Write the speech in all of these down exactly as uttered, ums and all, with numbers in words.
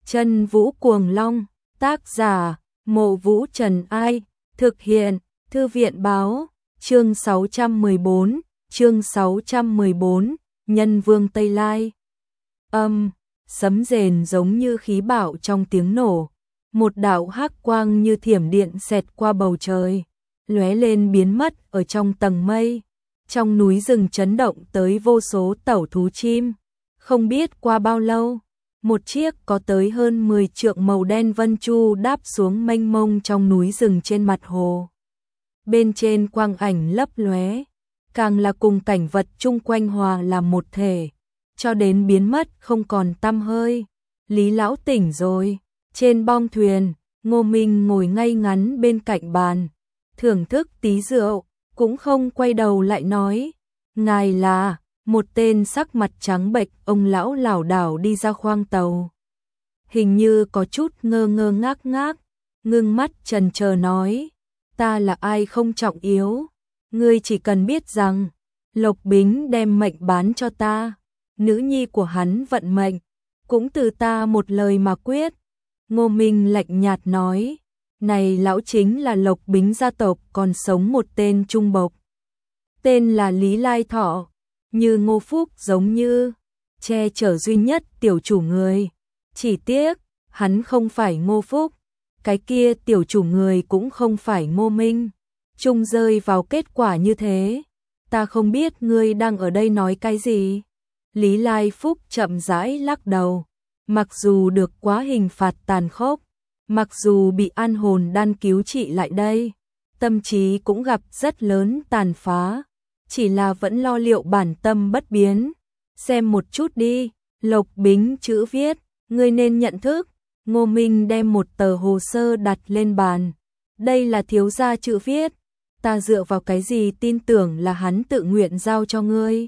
Chân Vũ Cuồng Long, tác giả, Mộ Vũ Trần Ai, thực hiện, Thư viện báo, chương sáu trăm mười bốn, chương sáu trăm mười bốn, Nhân Vương Tây Lai. Âm, sấm rền giống như khí bạo trong tiếng nổ, một đạo hắc quang như thiểm điện xẹt qua bầu trời, lóe lên biến mất ở trong tầng mây. Trong núi rừng chấn động tới vô số tẩu thú chim. Không biết qua bao lâu, một chiếc có tới hơn mười trượng màu đen vân chu đáp xuống mênh mông trong núi rừng trên mặt hồ. Bên trên quang ảnh lấp lóe, càng là cùng cảnh vật chung quanh hòa làm một thể, cho đến biến mất không còn tăm hơi. Lý lão tỉnh rồi. Trên bong thuyền, Ngô Minh ngồi ngay ngắn bên cạnh bàn, thưởng thức tí rượu, cũng không quay đầu lại nói: "Ngài là?" Một tên sắc mặt trắng bệch ông lão lảo đảo đi ra khoang tàu, hình như có chút ngơ ngơ ngác ngác, ngưng mắt chần chờ nói: "Ta là ai không trọng yếu, ngươi chỉ cần biết rằng Lộc Bính đem mệnh bán cho ta, nữ nhi của hắn vận mệnh cũng từ ta một lời mà quyết." Ngô Minh lạnh nhạt nói: "Này lão chính là Lộc Bính gia tộc còn sống một tên trung bộc, tên là Lý Lai Thọ, như Ngô Phúc giống như che chở duy nhất tiểu chủ người. Chỉ tiếc, hắn không phải Ngô Phúc, cái kia tiểu chủ người cũng không phải Ngô Minh, chung rơi vào kết quả như thế. Ta không biết ngươi đang ở đây nói cái gì." Lý Lai Phúc chậm rãi lắc đầu. Mặc dù được quá hình phạt tàn khốc, mặc dù bị an hồn đan cứu trị lại đây, tâm trí cũng gặp rất lớn tàn phá, chỉ là vẫn lo liệu bản tâm bất biến. "Xem một chút đi, Lộc Bính chữ viết, ngươi nên nhận thức." Ngô Minh đem một tờ hồ sơ đặt lên bàn. "Đây là thiếu gia chữ viết, ta dựa vào cái gì tin tưởng là hắn tự nguyện giao cho ngươi?"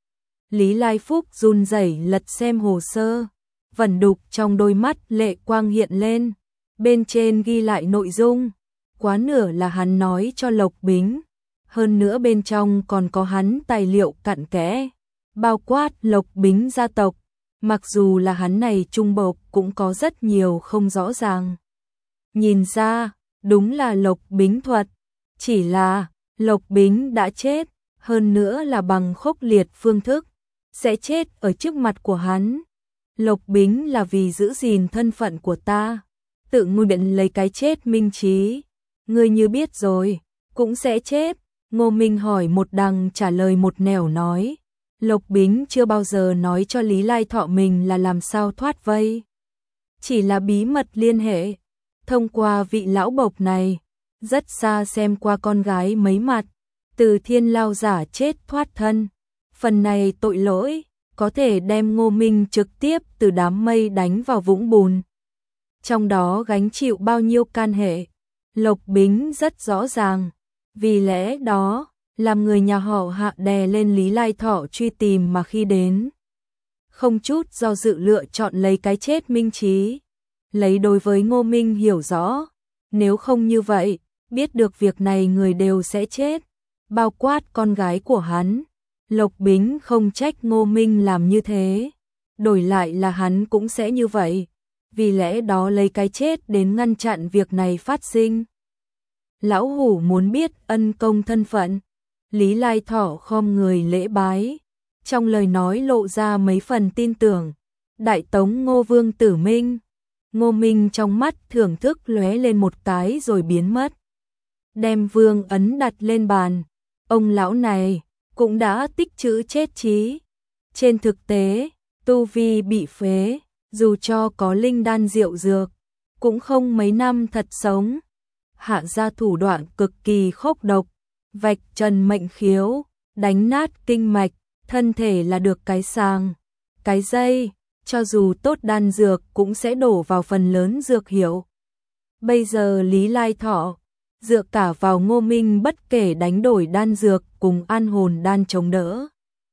Lý Lai Phúc run rẩy lật xem hồ sơ, vẩn đục trong đôi mắt lệ quang hiện lên, bên trên ghi lại nội dung, quá nửa là hắn nói cho Lộc Bính, hơn nữa bên trong còn có hắn tài liệu cặn kẽ, bao quát Lộc Bính gia tộc, mặc dù là hắn này trung bộc cũng có rất nhiều không rõ ràng. Nhìn ra, đúng là Lộc Bính thuật, chỉ là Lộc Bính đã chết, hơn nữa là bằng khốc liệt phương thức, sẽ chết ở trước mặt của hắn. Lộc Bính là vì giữ gìn thân phận của ta, tự nguyện lấy cái chết minh trí. Ngươi như biết rồi, cũng sẽ chết." Ngô Minh hỏi một đằng trả lời một nẻo nói: "Lộc Bính chưa bao giờ nói cho Lý Lai Thọ mình là làm sao thoát vây, chỉ là bí mật liên hệ, thông qua vị lão bộc này, rất xa xem qua con gái mấy mặt, từ thiên lao giả chết thoát thân. Phần này tội lỗi có thể đem Ngô Minh trực tiếp từ đám mây đánh vào vũng bùn, trong đó gánh chịu bao nhiêu can hệ, Lộc Bính rất rõ ràng. Vì lẽ đó, làm người nhà họ Hạ đè lên Lý Lai Thọ truy tìm mà khi đến, không chút do dự lựa chọn lấy cái chết minh trí. Lấy đối với Ngô Minh hiểu rõ, nếu không như vậy, biết được việc này người đều sẽ chết, bao quát con gái của hắn. Lộc Bính không trách Ngô Minh làm như thế, đổi lại là hắn cũng sẽ như vậy, vì lẽ đó lấy cái chết đến ngăn chặn việc này phát sinh. Lão hủ muốn biết ân công thân phận." Lý Lai Thọ khom người lễ bái, trong lời nói lộ ra mấy phần tin tưởng. "Đại Tống Ngô Vương Tử Minh." Ngô Minh trong mắt thưởng thức lóe lên một cái rồi biến mất, đem vương ấn đặt lên bàn. Ông lão này cũng đã tích trữ chết trí. Trên thực tế, tu vi bị phế, dù cho có linh đan diệu dược, cũng không mấy năm thật sống. Hạ ra thủ đoạn cực kỳ khốc độc, vạch trần mệnh khiếu, đánh nát kinh mạch, thân thể là được cái sàng, cái dây, cho dù tốt đan dược cũng sẽ đổ vào phần lớn dược hiệu. Bây giờ Lý Lai Thọ dựa cả vào Ngô Minh bất kể đánh đổi đan dược cùng an hồn đan chống đỡ,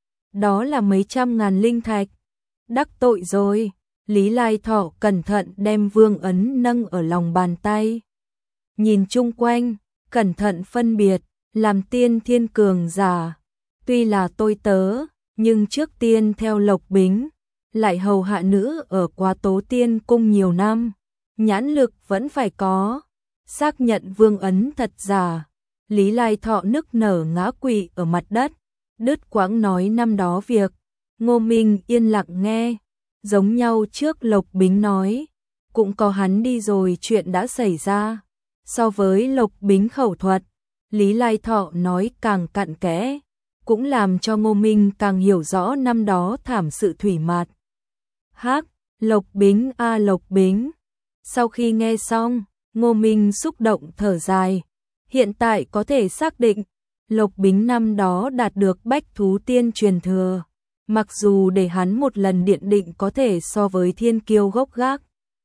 đó là mấy trăm ngàn linh thạch. Đắc tội rồi. Lý Lai Thọ cẩn thận đem vương ấn nâng ở lòng bàn tay, nhìn chung quanh, cẩn thận phân biệt, làm tiên thiên cường giả, tuy là tôi tớ, nhưng trước tiên theo Lộc Bính, lại hầu hạ nữ ở Quá Tố Tiên Cung nhiều năm, nhãn lực vẫn phải có, xác nhận vương ấn thật giả. Lý Lai Thọ nức nở ngã quỵ ở mặt đất, đứt quãng nói năm đó việc. Ngô Minh yên lặng nghe, giống nhau trước Lộc Bính nói, cũng có hắn đi rồi chuyện đã xảy ra. So với Lộc Bính khẩu thuật, Lý Lai Thọ nói càng cặn kẽ, cũng làm cho Ngô Minh càng hiểu rõ năm đó thảm sự thủy mạt. Hắc, Lộc Bính a à, Lộc Bính. Sau khi nghe xong, Ngô Minh xúc động thở dài. Hiện tại có thể xác định, Lộc Bính năm đó đạt được bách thú tiên truyền thừa. Mặc dù để hắn một lần điện định có thể so với thiên kiêu gốc gác.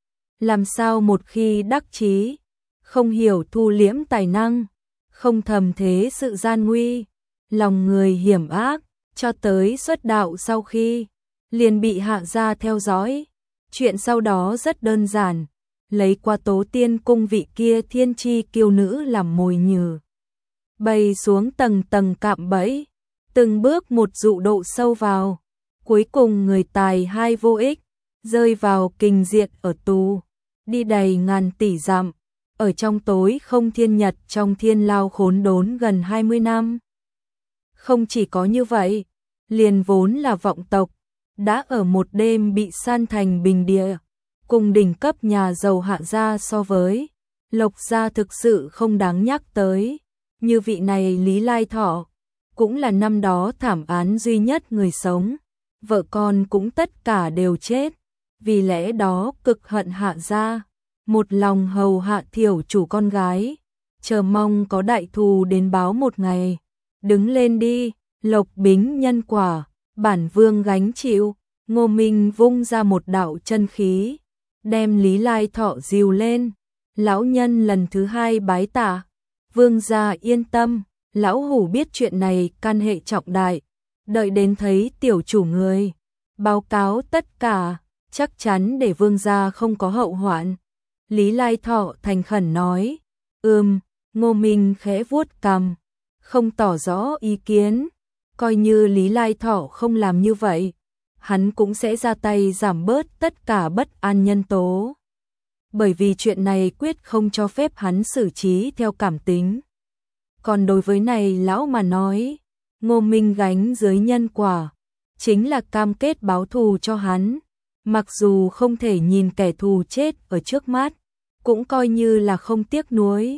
Làm sao một khi đắc chí, không hiểu thu liễm tài năng, không thầm thế sự gian nguy, lòng người hiểm ác, cho tới xuất đạo sau khi, liền bị hạ gia theo dõi. Chuyện sau đó rất đơn giản, lấy Quá Tố Tiên Cung vị kia thiên chi kiêu nữ làm mồi nhử. Bày xuống tầng tầng cạm bẫy, từng bước một dụ độ sâu vào, cuối cùng người tài hai vô ích, rơi vào kình diện ở tù, đi đầy ngàn tỷ dặm, ở trong tối không thiên nhật trong thiên lao khốn đốn gần hai mươi năm. Không chỉ có như vậy, liền vốn là vọng tộc, đã ở một đêm bị san thành bình địa, cùng đỉnh cấp nhà giàu hạ gia so với, Lộc gia thực sự không đáng nhắc tới, như vị này Lý Lai Thọ, cũng là năm đó thảm án duy nhất người sống, vợ con cũng tất cả đều chết, vì lẽ đó cực hận hạ gia, một lòng hầu hạ thiểu chủ con gái, chờ mong có đại thù đến báo một ngày. Đứng lên đi, Lộc Bính nhân quả, bản vương gánh chịu. Ngô Minh vung ra một đạo chân khí, đem Lý Lai Thọ dìu lên. Lão nhân lần thứ hai bái tạ, vương gia yên tâm, lão hủ biết chuyện này can hệ trọng đại, đợi đến thấy tiểu chủ người, báo cáo tất cả, chắc chắn để vương gia không có hậu hoạn. Lý Lai Thọ thành khẩn nói, ừm. Ngô Minh khẽ vuốt cằm, không tỏ rõ ý kiến, coi như Lý Lai Thọ không làm như vậy, hắn cũng sẽ ra tay giảm bớt tất cả bất an nhân tố. Bởi vì chuyện này quyết không cho phép hắn xử trí theo cảm tính. Còn đối với này lão mà nói, Ngô Minh gánh dưới nhân quả, chính là cam kết báo thù cho hắn, mặc dù không thể nhìn kẻ thù chết ở trước mắt, cũng coi như là không tiếc nuối.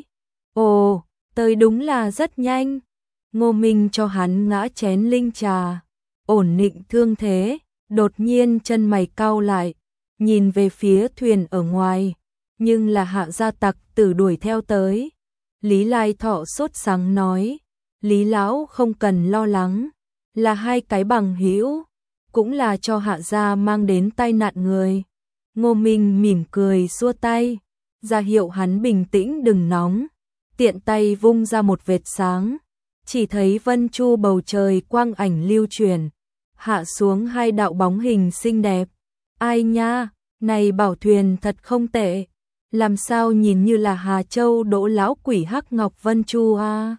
Ồ, tới đúng là rất nhanh. Ngô Minh cho hắn ngã chén linh trà, ổn định thương thế, đột nhiên chân mày cau lại, nhìn về phía thuyền ở ngoài, nhưng là hạ gia tặc tử đuổi theo tới. Lý Lai Thọ sốt sắng nói, Lý lão không cần lo lắng, là hai cái bằng hữu, cũng là cho hạ gia mang đến tai nạn người. Ngô Minh mỉm cười xua tay, ra hiệu hắn bình tĩnh đừng nóng, tiện tay vung ra một vệt sáng, chỉ thấy vân chu bầu trời quang ảnh lưu truyền, hạ xuống hai đạo bóng hình xinh đẹp. Ai nha, này bảo thuyền thật không tệ, làm sao nhìn như là Hà Châu đỗ lão quỷ hắc ngọc vân chu a. À?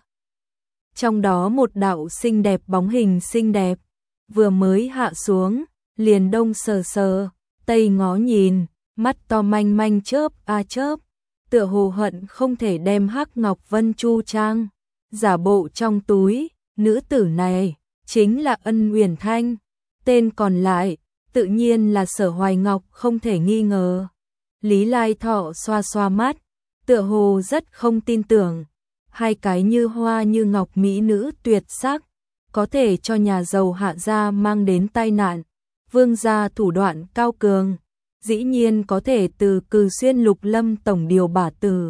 Trong đó một đạo xinh đẹp bóng hình xinh đẹp, vừa mới hạ xuống, liền đông sờ sờ, tây ngó nhìn, mắt to manh manh chớp a à chớp, tựa hồ hận không thể đem hắc ngọc vân chu trang giả bộ trong túi. Nữ tử này chính là Ân Uyển Thanh, tên còn lại tự nhiên là Sở Hoài Ngọc không thể nghi ngờ. Lý Lai Thọ xoa xoa mắt, tựa hồ rất không tin tưởng, hai cái như hoa như ngọc mỹ nữ tuyệt sắc, có thể cho nhà giàu hạ gia mang đến tai nạn. Vương gia thủ đoạn cao cường, dĩ nhiên có thể từ Cừ Xuyên Lục Lâm tổng điều bả tử,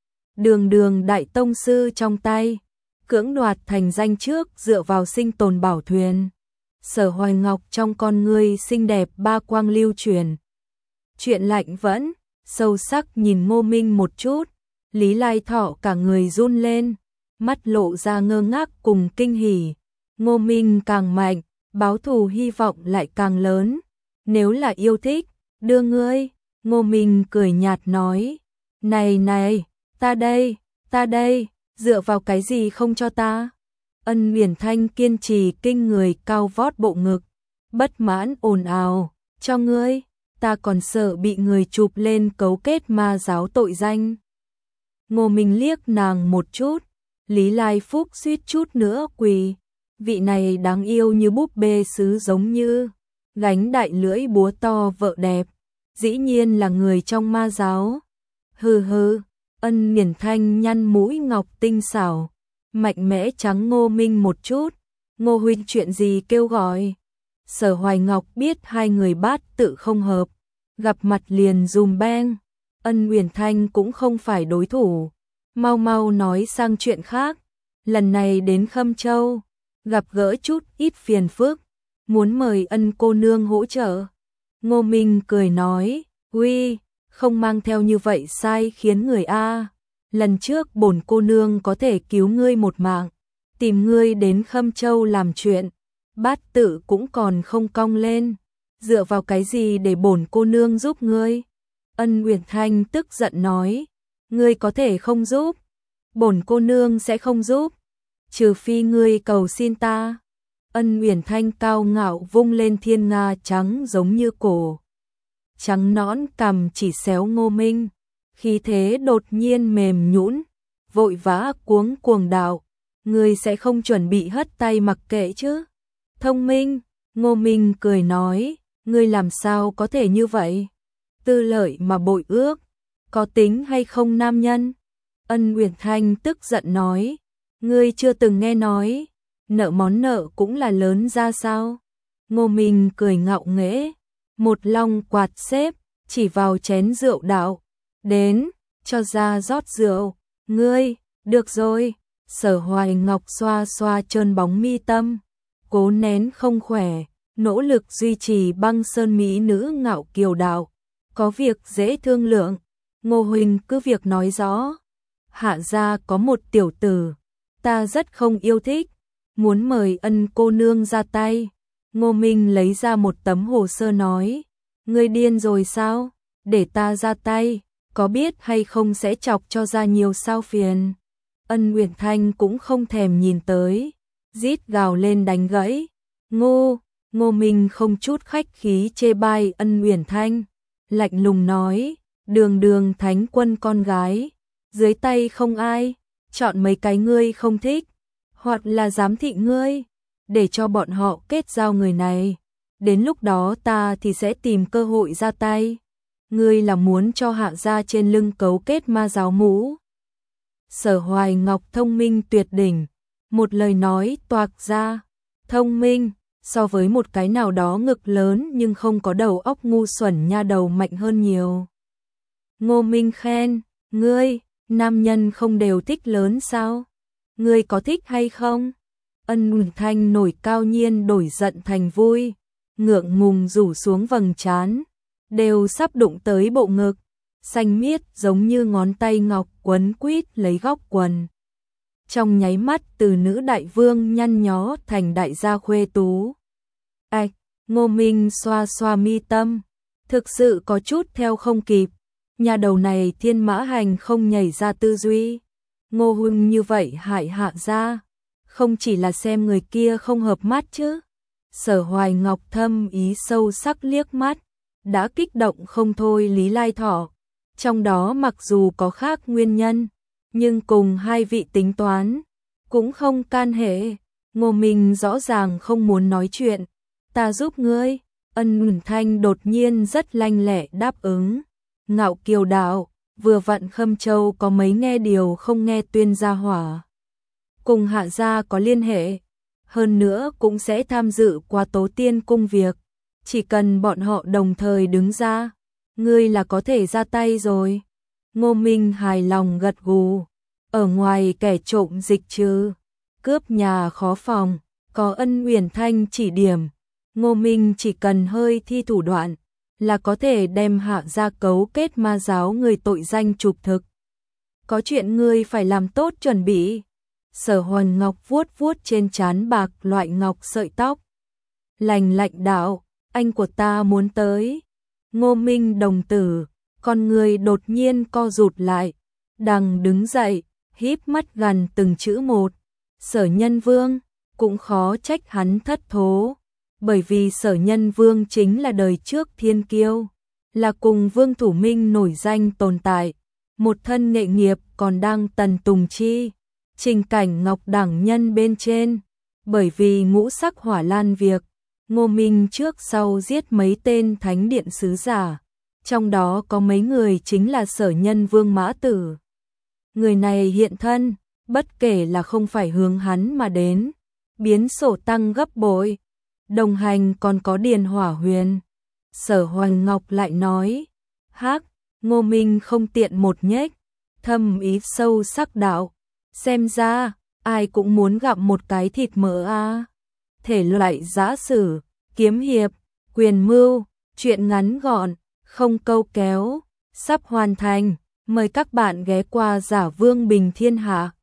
đường đường đại tông sư trong tay, cưỡng đoạt thành danh trước dựa vào sinh tồn bảo thuyền. Sở Hoài Ngọc trong con ngươi xinh đẹp ba quang lưu truyền. Chuyện lạnh vẫn, sâu sắc nhìn Ngô Minh một chút, Lý Lai Thọ cả người run lên, mắt lộ ra ngơ ngác cùng kinh hỉ. Ngô Minh càng mạnh, báo thù hy vọng lại càng lớn. Nếu là yêu thích, đưa ngươi. Ngô Minh cười nhạt nói, này này, ta đây, ta đây, dựa vào cái gì không cho ta? Ân Uyển Thanh kiên trì kinh người cao vót bộ ngực, bất mãn ồn ào, cho ngươi, ta còn sợ bị người chụp lên cấu kết ma giáo tội danh. Ngô Minh liếc nàng một chút, Lý Lai Phúc suýt chút nữa quỳ, vị này đáng yêu như búp bê sứ giống như, gánh đại lưỡi búa to vợ đẹp, dĩ nhiên là người trong ma giáo. Hừ hừ, Ân Uyển Thanh nhăn mũi ngọc tinh xảo, mạnh mẽ trắng Ngô Minh một chút, Ngô huynh chuyện gì kêu gọi. Sở Hoài Ngọc biết hai người bát tự không hợp, gặp mặt liền dùm beng, Ân Uyển Thanh cũng không phải đối thủ, mau mau nói sang chuyện khác, lần này đến Khâm Châu, gặp gỡ chút ít phiền phức, muốn mời Ân cô nương hỗ trợ. Ngô Minh cười nói, uy, không mang theo như vậy sai khiến người a. Lần trước bổn cô nương có thể cứu ngươi một mạng, tìm ngươi đến Khâm Châu làm chuyện, bát tự cũng còn không cong lên, dựa vào cái gì để bổn cô nương giúp ngươi? Ân Uyển Thanh tức giận nói, ngươi có thể không giúp, bổn cô nương sẽ không giúp, trừ phi ngươi cầu xin ta. Ân Uyển Thanh cao ngạo vung lên thiên nga trắng giống như cổ trắng nõn cằm chỉ xéo Ngô Minh, khí thế đột nhiên mềm nhũn, vội vã cuống cuồng đạo, ngươi sẽ không chuẩn bị hất tay mặc kệ chứ? Thông minh, Ngô Minh cười nói, ngươi làm sao có thể như vậy? Tư lợi mà bội ước, có tính hay không nam nhân? Ân Uyển Thanh tức giận nói, ngươi chưa từng nghe nói, nợ món nợ cũng là lớn ra sao? Ngô Minh cười ngạo nghễ, một long quạt xếp, chỉ vào chén rượu đạo, đến, cho ra rót rượu, ngươi, được rồi. Sở Hoài Ngọc xoa xoa trơn bóng mi tâm, cố nén không khỏe, nỗ lực duy trì băng sơn mỹ nữ ngạo kiều đạo, có việc dễ thương lượng, Ngô huynh cứ việc nói rõ. Hạ gia có một tiểu tử, ta rất không yêu thích, muốn mời Ân cô nương ra tay. Ngô Minh lấy ra một tấm hồ sơ nói, ngươi điên rồi sao, để ta ra tay, có biết hay không sẽ chọc cho ra nhiều sao phiền. Ân Uyển Thanh cũng không thèm nhìn tới, rít gào lên đánh gãy. Ngô, Ngô Minh không chút khách khí chê bai Ân Uyển Thanh, lạnh lùng nói, đường đường thánh quân con gái, dưới tay không ai, chọn mấy cái ngươi không thích, hoặc là giám thị ngươi, để cho bọn họ kết giao người này, đến lúc đó ta thì sẽ tìm cơ hội ra tay. Ngươi là muốn cho Hạ gia trên lưng cấu kết ma giáo mũ? Sở Hoài Ngọc thông minh tuyệt đỉnh, một lời nói toạc ra, thông minh, so với một cái nào đó ngực lớn nhưng không có đầu óc ngu xuẩn nha đầu mạnh hơn nhiều. Ngô Minh khen, ngươi, nam nhân không đều thích lớn sao? Ngươi có thích hay không? Ân Uyển Thanh nổi cao nhiên đổi giận thành vui, ngượng ngùng rủ xuống vầng trán, đều sắp đụng tới bộ ngực, xanh miết giống như ngón tay ngọc quấn quýt lấy góc quần. Trong nháy mắt từ nữ đại vương nhăn nhó thành đại gia khuê tú. Ảch, Ngô Minh xoa xoa mi tâm, thực sự có chút theo không kịp, nhà đầu này thiên mã hành không nhảy ra tư duy. Ngô huynh như vậy hại Hạ gia, không chỉ là xem người kia không hợp mắt chứ. Sở Hoài Ngọc thâm ý sâu sắc liếc mắt, đã kích động không thôi Lý Lai Thỏ. Trong đó mặc dù có khác nguyên nhân, nhưng cùng hai vị tính toán, cũng không can hệ. Ngô Minh rõ ràng không muốn nói chuyện. Ta giúp ngươi. Ân Uyển Thanh đột nhiên rất lanh lẹ đáp ứng. Ngạo kiều đạo, vừa vặn Khâm Châu có mấy nghe điều không nghe tuyên gia hỏa. Cùng Hạ gia có liên hệ, hơn nữa cũng sẽ tham dự qua Tố Tiên cung việc. Chỉ cần bọn họ đồng thời đứng ra, ngươi là có thể ra tay rồi. Ngô Minh hài lòng gật gù. Ở ngoài kẻ trộm dịch trừ, cướp nhà khó phòng, có Ân Uyển Thanh chỉ điểm, Ngô Minh chỉ cần hơi thi thủ đoạn là có thể đem Hạ gia cấu kết ma giáo người tội danh chụp thực. Có chuyện ngươi phải làm tốt chuẩn bị. Sở Hoài Ngọc vuốt vuốt trên trán bạc loại ngọc sợi tóc, lành lạnh đạo, anh của ta muốn tới. Ngô Minh đồng tử, con người đột nhiên co rụt lại, đằng đứng dậy, híp mắt gần từng chữ một. Sở Nhân Vương, cũng khó trách hắn thất thố. bởi vì Sở Nhân Vương chính là đời trước thiên kiêu, là cùng Vương Thủ Minh nổi danh tồn tại, một thân nghệ nghiệp còn đang tần tùng chi, trình cảnh ngọc đẳng nhân bên trên, bởi vì ngũ sắc hỏa lan việc, Ngô Minh trước sau giết mấy tên thánh điện sứ giả, trong đó có mấy người chính là Sở Nhân Vương Mã Tử. Người này hiện thân, bất kể là không phải hướng hắn mà đến, biến sổ tăng gấp bội, đồng hành còn có Điền Hỏa Huyền. Sở Hoành Ngọc lại nói, hắc, Ngô Minh không tiện một nhếch, thâm ý sâu sắc đạo, xem ra, ai cũng muốn gặp một cái thịt mỡ a. Thể loại giã sử, kiếm hiệp, quyền mưu, chuyện ngắn gọn, không câu kéo, sắp hoàn thành, mời các bạn ghé qua Giả Vương Bình Thiên Hạ.